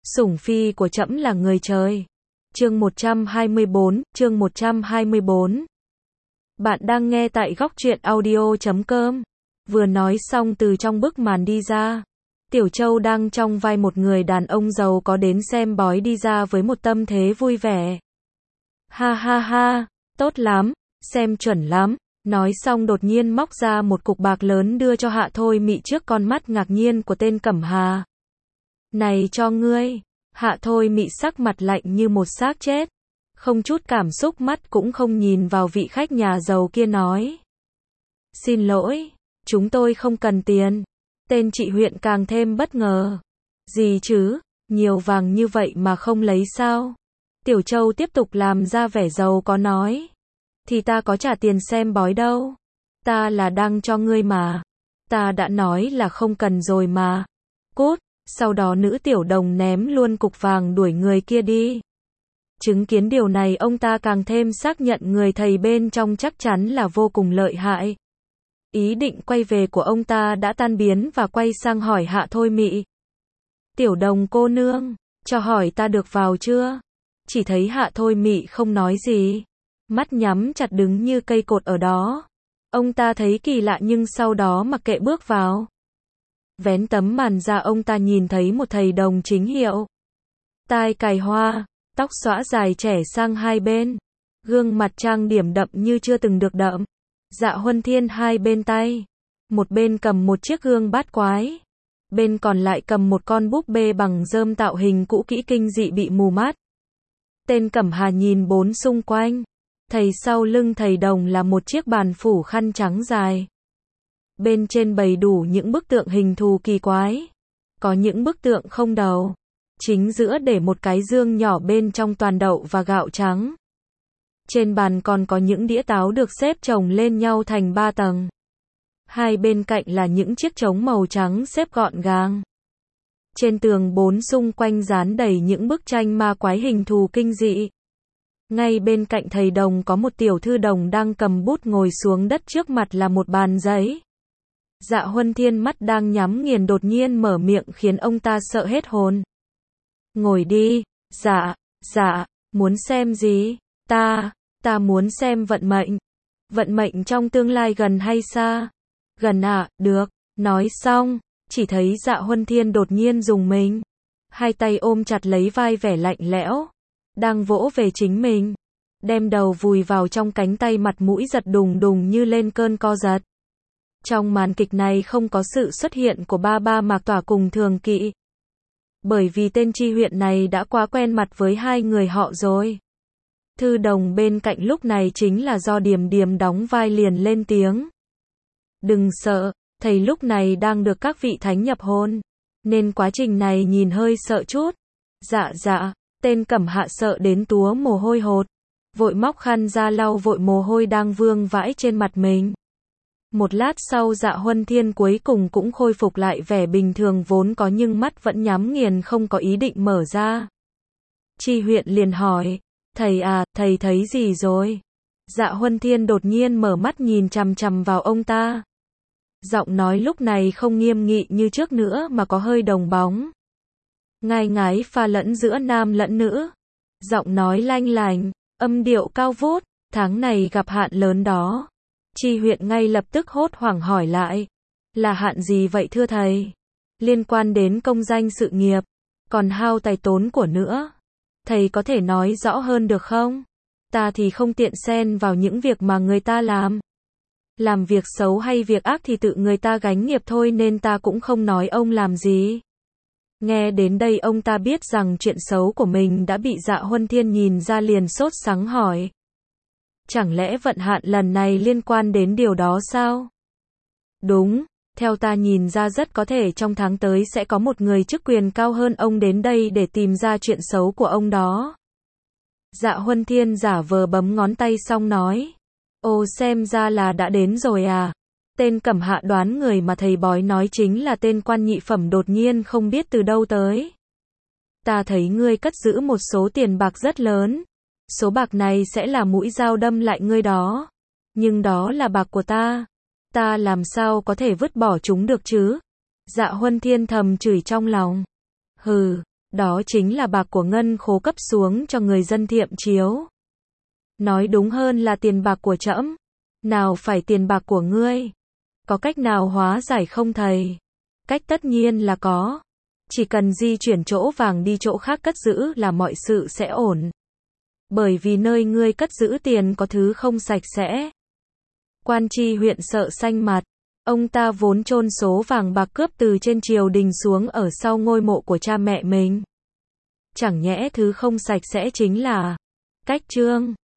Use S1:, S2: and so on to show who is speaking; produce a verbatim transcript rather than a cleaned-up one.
S1: Sủng phi của trẫm là người trời. Chương một trăm hai mươi bốn, chương một trăm hai mươi bốn. Bạn đang nghe tại góc truyện audio chấm com. Vừa nói xong từ trong bức màn đi ra. Tiểu Châu đang trong vai một người đàn ông giàu có đến xem bói đi ra với một tâm thế vui vẻ. Ha ha ha, tốt lắm, xem chuẩn lắm. Nói xong đột nhiên móc ra một cục bạc lớn đưa cho Hạ Thôi Mị trước con mắt ngạc nhiên của tên Cẩm Hà. Này cho ngươi. Hạ Thôi Mị sắc mặt lạnh như một xác chết. Không chút cảm xúc, mắt cũng không nhìn vào vị khách nhà giàu kia nói. Xin lỗi, chúng tôi không cần tiền. Tên chị huyện càng thêm bất ngờ. Gì chứ, nhiều vàng như vậy mà không lấy sao? Tiểu Châu tiếp tục làm ra vẻ giàu có nói. Thì ta có trả tiền xem bói đâu. Ta là đang cho ngươi mà. Ta đã nói là không cần rồi mà. Cút. Sau đó nữ tiểu đồng ném luôn cục vàng đuổi người kia đi. Chứng kiến điều này ông ta càng thêm xác nhận người thầy bên trong chắc chắn là vô cùng lợi hại. Ý định quay về của ông ta đã tan biến và quay sang hỏi Hạ Thôi Mị. Tiểu đồng cô nương, cho hỏi ta được vào chưa? Chỉ thấy Hạ Thôi Mị không nói gì. Mắt nhắm chặt đứng như cây cột ở đó. Ông ta thấy kỳ lạ nhưng sau đó mặc kệ bước vào. Vén tấm màn ra ông ta nhìn thấy một thầy đồng chính hiệu. Tai cài hoa, tóc xõa dài trẻ sang hai bên. Gương mặt trang điểm đậm như chưa từng được đậm. Dạ huân thiên hai bên tay. Một bên cầm một chiếc gương bát quái. Bên còn lại cầm một con búp bê bằng rơm tạo hình cũ kỹ kinh dị bị mù mắt. Tên Cẩm Hà nhìn bốn xung quanh. Thầy sau lưng thầy đồng là một chiếc bàn phủ khăn trắng dài. Bên trên bày đủ những bức tượng hình thù kỳ quái. Có những bức tượng không đầu. Chính giữa để một cái dương nhỏ bên trong toàn đậu và gạo trắng. Trên bàn còn có những đĩa táo được xếp chồng lên nhau thành ba tầng. Hai bên cạnh là những chiếc trống màu trắng xếp gọn gàng. Trên tường bốn xung quanh dán đầy những bức tranh ma quái hình thù kinh dị. Ngay bên cạnh thầy đồng có một tiểu thư đồng đang cầm bút ngồi xuống đất, trước mặt là một bàn giấy. Dạ huân thiên mắt đang nhắm nghiền đột nhiên mở miệng khiến ông ta sợ hết hồn. Ngồi đi. Dạ, dạ, muốn xem gì? Ta, ta muốn xem vận mệnh. Vận mệnh trong tương lai gần hay xa? Gần ạ, à, được. Nói xong, chỉ thấy Dạ huân thiên đột nhiên rùng mình. Hai tay ôm chặt lấy vai vẻ lạnh lẽo. Đang vỗ về chính mình. Đem đầu vùi vào trong cánh tay, mặt mũi giật đùng đùng như lên cơn co giật. Trong màn kịch này không có sự xuất hiện của ba ba Mạc Tỏa cùng Thường Kỵ. Bởi vì tên Chi huyện này đã quá quen mặt với hai người họ rồi. Thư đồng bên cạnh lúc này chính là do Điềm Điềm đóng vai liền lên tiếng. Đừng sợ, thầy lúc này đang được các vị thánh nhập hôn. Nên quá trình này nhìn hơi sợ chút. Dạ dạ, tên Cẩm Hạ sợ đến túa mồ hôi hột. Vội móc khăn ra lau vội mồ hôi đang vương vãi trên mặt mình. Một lát sau Dạ huân thiên cuối cùng cũng khôi phục lại vẻ bình thường vốn có nhưng mắt vẫn nhắm nghiền không có ý định mở ra. Chi huyện liền hỏi, thầy à, thầy thấy gì rồi? Dạ huân thiên đột nhiên mở mắt nhìn chằm chằm vào ông ta. Giọng nói lúc này không nghiêm nghị như trước nữa mà có hơi đồng bóng. Ngai ngái pha lẫn giữa nam lẫn nữ. Giọng nói lanh lành, âm điệu cao vút, tháng này gặp hạn lớn đó. Chi huyện ngay lập tức hốt hoảng hỏi lại. Là hạn gì vậy thưa thầy? Liên quan đến công danh sự nghiệp, còn hao tài tốn của nữa. Thầy có thể nói rõ hơn được không? Ta thì không tiện xen vào những việc mà người ta làm. Làm việc xấu hay việc ác thì tự người ta gánh nghiệp thôi, nên ta cũng không nói ông làm gì. Nghe đến đây ông ta biết rằng chuyện xấu của mình đã bị Dạ huân thiên nhìn ra, liền sốt sắng hỏi. Chẳng lẽ vận hạn lần này liên quan đến điều đó sao? Đúng, theo ta nhìn ra rất có thể trong tháng tới sẽ có một người chức quyền cao hơn ông đến đây để tìm ra chuyện xấu của ông đó. Dạ huân thiên giả vờ bấm ngón tay xong nói. Ồ, xem ra là đã đến rồi à. Tên Cẩm Hạ đoán người mà thầy bói nói chính là tên quan nhị phẩm đột nhiên không biết từ đâu tới. Ta thấy ngươi cất giữ một số tiền bạc rất lớn. Số bạc này sẽ là mũi dao đâm lại ngươi đó. Nhưng đó là bạc của ta. Ta làm sao có thể vứt bỏ chúng được chứ? Dạ huân thiên thầm chửi trong lòng. Hừ, Đó chính là bạc của ngân khố cấp xuống cho người dân Thiệm Chiếu. Nói đúng hơn là tiền bạc của trẫm. Nào phải tiền bạc của ngươi. Có cách nào hóa giải không thầy? Cách tất nhiên là có. Chỉ cần di chuyển chỗ vàng đi chỗ khác cất giữ là mọi sự sẽ ổn. Bởi vì nơi ngươi cất giữ tiền có thứ không sạch sẽ. Quan tri huyện sợ xanh mặt. Ông ta vốn chôn số vàng bạc cướp từ trên triều đình xuống ở sau ngôi mộ của cha mẹ mình. Chẳng nhẽ thứ không sạch sẽ chính là cách trương.